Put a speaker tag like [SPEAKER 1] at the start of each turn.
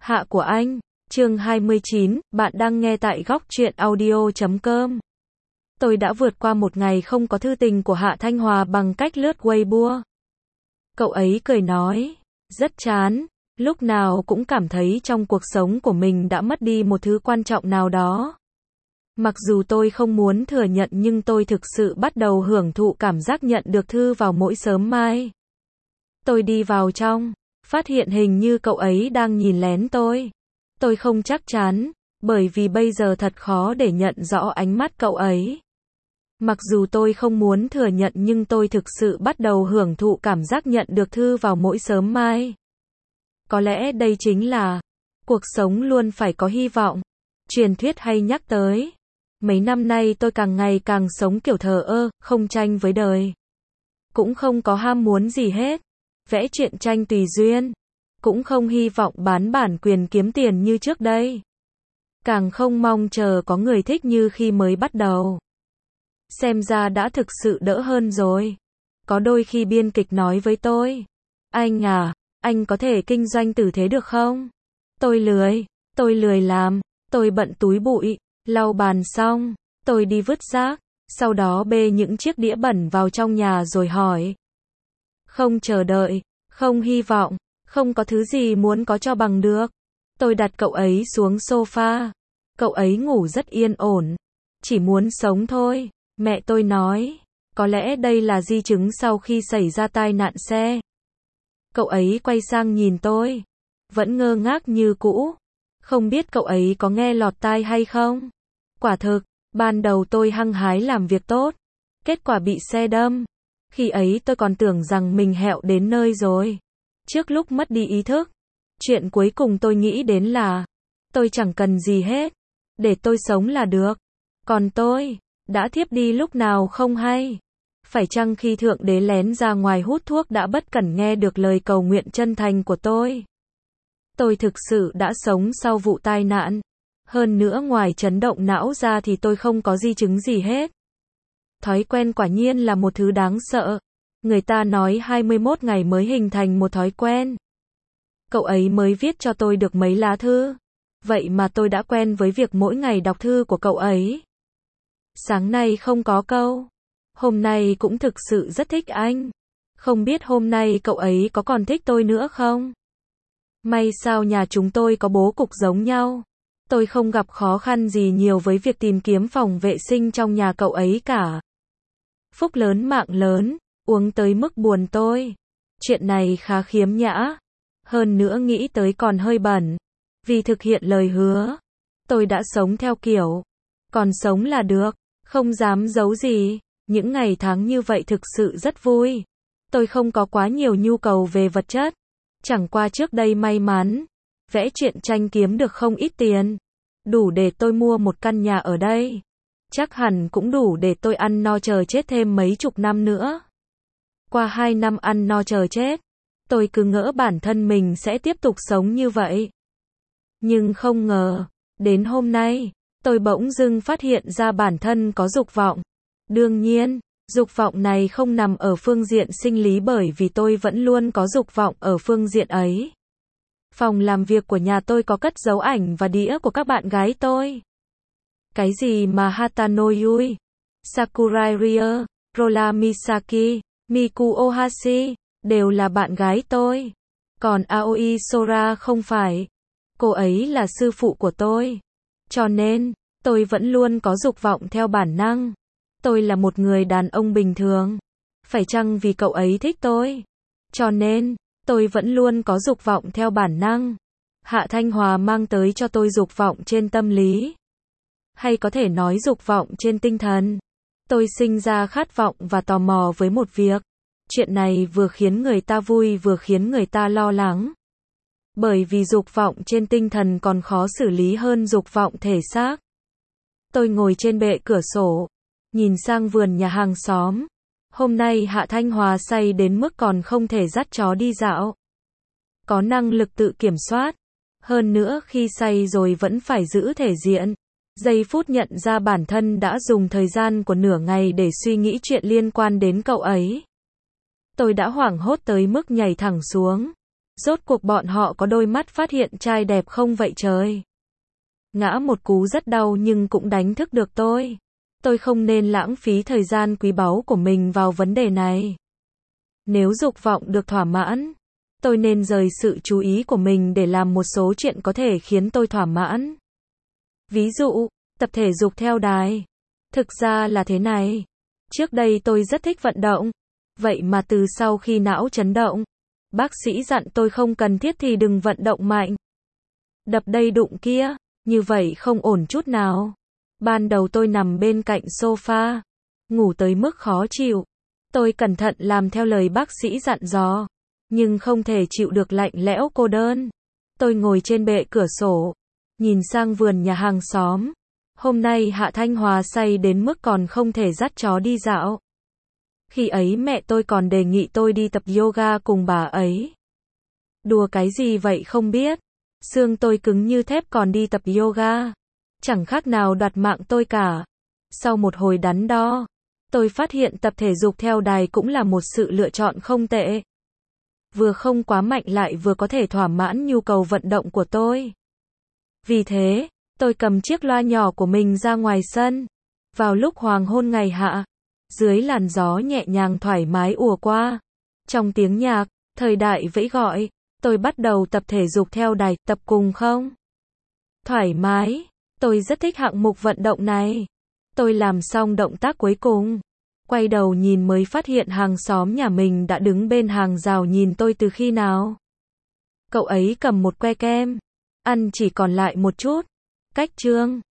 [SPEAKER 1] Hạ của anh, chương 29, bạn đang nghe tại góc truyện audio.com. Tôi đã vượt qua một ngày không có thư tình của Hạ Thanh Hòa bằng cách lướt Weibo. Cậu ấy cười nói, rất chán, lúc nào cũng cảm thấy trong cuộc sống của mình đã mất đi một thứ quan trọng nào đó. Mặc dù tôi không muốn thừa nhận nhưng tôi thực sự bắt đầu hưởng thụ cảm giác nhận được thư vào mỗi sớm mai. Tôi đi vào trong, phát hiện hình như cậu ấy đang nhìn lén tôi. Tôi không chắc chắn, bởi vì bây giờ thật khó để nhận rõ ánh mắt cậu ấy. Mặc dù tôi không muốn thừa nhận nhưng tôi thực sự bắt đầu hưởng thụ cảm giác nhận được thư vào mỗi sớm mai. Có lẽ đây chính là cuộc sống luôn phải có hy vọng. Truyền thuyết hay nhắc tới. Mấy năm nay tôi càng ngày càng sống kiểu thờ ơ, không tranh với đời. Cũng không có ham muốn gì hết. Vẽ truyện tranh tùy duyên. Cũng không hy vọng bán bản quyền kiếm tiền như trước đây. Càng không mong chờ có người thích như khi mới bắt đầu. Xem ra đã thực sự đỡ hơn rồi. Có đôi khi biên kịch nói với tôi, anh à, anh có thể kinh doanh tử thế được không? Tôi lười làm, tôi bận túi bụi, lau bàn xong, tôi đi vứt rác, sau đó bê những chiếc đĩa bẩn vào trong nhà rồi hỏi. Không chờ đợi, không hy vọng, không có thứ gì muốn có cho bằng được. Tôi đặt cậu ấy xuống sofa. Cậu ấy ngủ rất yên ổn. Chỉ muốn sống thôi. Mẹ tôi nói, có lẽ đây là di chứng sau khi xảy ra tai nạn xe. Cậu ấy quay sang nhìn tôi. Vẫn ngơ ngác như cũ. Không biết cậu ấy có nghe lọt tai hay không? Quả thực, ban đầu tôi hăng hái làm việc tốt. Kết quả bị xe đâm. Khi ấy tôi còn tưởng rằng mình hẹo đến nơi rồi. Trước lúc mất đi ý thức, chuyện cuối cùng tôi nghĩ đến là, tôi chẳng cần gì hết, để tôi sống là được. Còn tôi, đã thiếp đi lúc nào không hay. Phải chăng khi Thượng Đế lén ra ngoài hút thuốc đã bất cẩn nghe được lời cầu nguyện chân thành của tôi? Tôi thực sự đã sống sau vụ tai nạn. Hơn nữa ngoài chấn động não ra thì tôi không có di chứng gì hết. Thói quen quả nhiên là một thứ đáng sợ. Người ta nói 21 ngày mới hình thành một thói quen. Cậu ấy mới viết cho tôi được mấy lá thư. Vậy mà tôi đã quen với việc mỗi ngày đọc thư của cậu ấy. Sáng nay không có câu. Hôm nay cũng thực sự rất thích anh. Không biết hôm nay cậu ấy có còn thích tôi nữa không? May sao nhà chúng tôi có bố cục giống nhau. Tôi không gặp khó khăn gì nhiều với việc tìm kiếm phòng vệ sinh trong nhà cậu ấy cả. Phúc lớn mạng lớn. Uống tới mức buồn tôi. Chuyện này khá khiếm nhã. Hơn nữa nghĩ tới còn hơi bẩn. Vì thực hiện lời hứa. Tôi đã sống theo kiểu. Còn sống là được. Không dám giấu gì. Những ngày tháng như vậy thực sự rất vui. Tôi không có quá nhiều nhu cầu về vật chất. Chẳng qua trước đây may mắn. Vẽ truyện tranh kiếm được không ít tiền. Đủ để tôi mua một căn nhà ở đây. Chắc hẳn cũng đủ để tôi ăn no chờ chết thêm mấy chục năm nữa. Qua 2 năm ăn no chờ chết, tôi cứ ngỡ bản thân mình sẽ tiếp tục sống như vậy. Nhưng không ngờ, đến hôm nay, tôi bỗng dưng phát hiện ra bản thân có dục vọng. Đương nhiên, dục vọng này không nằm ở phương diện sinh lý bởi vì tôi vẫn luôn có dục vọng ở phương diện ấy. Phòng làm việc của nhà tôi có cất dấu ảnh và đĩa của các bạn gái tôi. Cái gì mà Hatano Yui, Sakurai Rie, Rola Misaki, Miku Ohashi, đều là bạn gái tôi. Còn Aoi Sora không phải. Cô ấy là sư phụ của tôi. Cho nên, tôi vẫn luôn có dục vọng theo bản năng. Tôi là một người đàn ông bình thường. Phải chăng vì cậu ấy thích tôi? Cho nên, tôi vẫn luôn có dục vọng theo bản năng. Hạ Thanh Hòa mang tới cho tôi dục vọng trên tâm lý. Hay có thể nói dục vọng trên tinh thần. Tôi sinh ra khát vọng và tò mò với một việc. Chuyện này vừa khiến người ta vui vừa khiến người ta lo lắng. Bởi vì dục vọng trên tinh thần còn khó xử lý hơn dục vọng thể xác. Tôi ngồi trên bệ cửa sổ, nhìn sang vườn nhà hàng xóm. Hôm nay Hạ Thanh Hòa say đến mức còn không thể dắt chó đi dạo. Có năng lực tự kiểm soát. Hơn nữa khi say rồi vẫn phải giữ thể diện. Giây phút nhận ra bản thân đã dùng thời gian của nửa ngày để suy nghĩ chuyện liên quan đến cậu ấy. Tôi đã hoảng hốt tới mức nhảy thẳng xuống. Rốt cuộc bọn họ có đôi mắt phát hiện trai đẹp không vậy trời? Ngã một cú rất đau nhưng cũng đánh thức được tôi. Tôi không nên lãng phí thời gian quý báu của mình vào vấn đề này. Nếu dục vọng được thỏa mãn, tôi nên rời sự chú ý của mình để làm một số chuyện có thể khiến tôi thỏa mãn. Ví dụ, tập thể dục theo đài. Thực ra là thế này. Trước đây tôi rất thích vận động. Vậy mà từ sau khi não chấn động, bác sĩ dặn tôi không cần thiết thì đừng vận động mạnh. Đập đây đụng kia, như vậy không ổn chút nào. Ban đầu tôi nằm bên cạnh sofa, ngủ tới mức khó chịu. Tôi cẩn thận làm theo lời bác sĩ dặn dò, nhưng không thể chịu được lạnh lẽo cô đơn. Tôi ngồi trên bệ cửa sổ, nhìn sang vườn nhà hàng xóm. Hôm nay Hạ Thanh Hòa say đến mức còn không thể dắt chó đi dạo. Khi ấy mẹ tôi còn đề nghị tôi đi tập yoga cùng bà ấy. Đùa cái gì vậy không biết. Xương tôi cứng như thép còn đi tập yoga. Chẳng khác nào đoạt mạng tôi cả. Sau một hồi đắn đo, tôi phát hiện tập thể dục theo đài cũng là một sự lựa chọn không tệ. Vừa không quá mạnh lại vừa có thể thỏa mãn nhu cầu vận động của tôi. Vì thế, tôi cầm chiếc loa nhỏ của mình ra ngoài sân. Vào lúc hoàng hôn ngày hạ, dưới làn gió nhẹ nhàng thoải mái ùa qua. Trong tiếng nhạc, thời đại vẫy gọi, tôi bắt đầu tập thể dục theo đài, tập cùng không? Thoải mái, tôi rất thích hạng mục vận động này. Tôi làm xong động tác cuối cùng, quay đầu nhìn mới phát hiện hàng xóm nhà mình đã đứng bên hàng rào nhìn tôi từ khi nào. Cậu ấy cầm một que kem, ăn chỉ còn lại một chút. Cách chương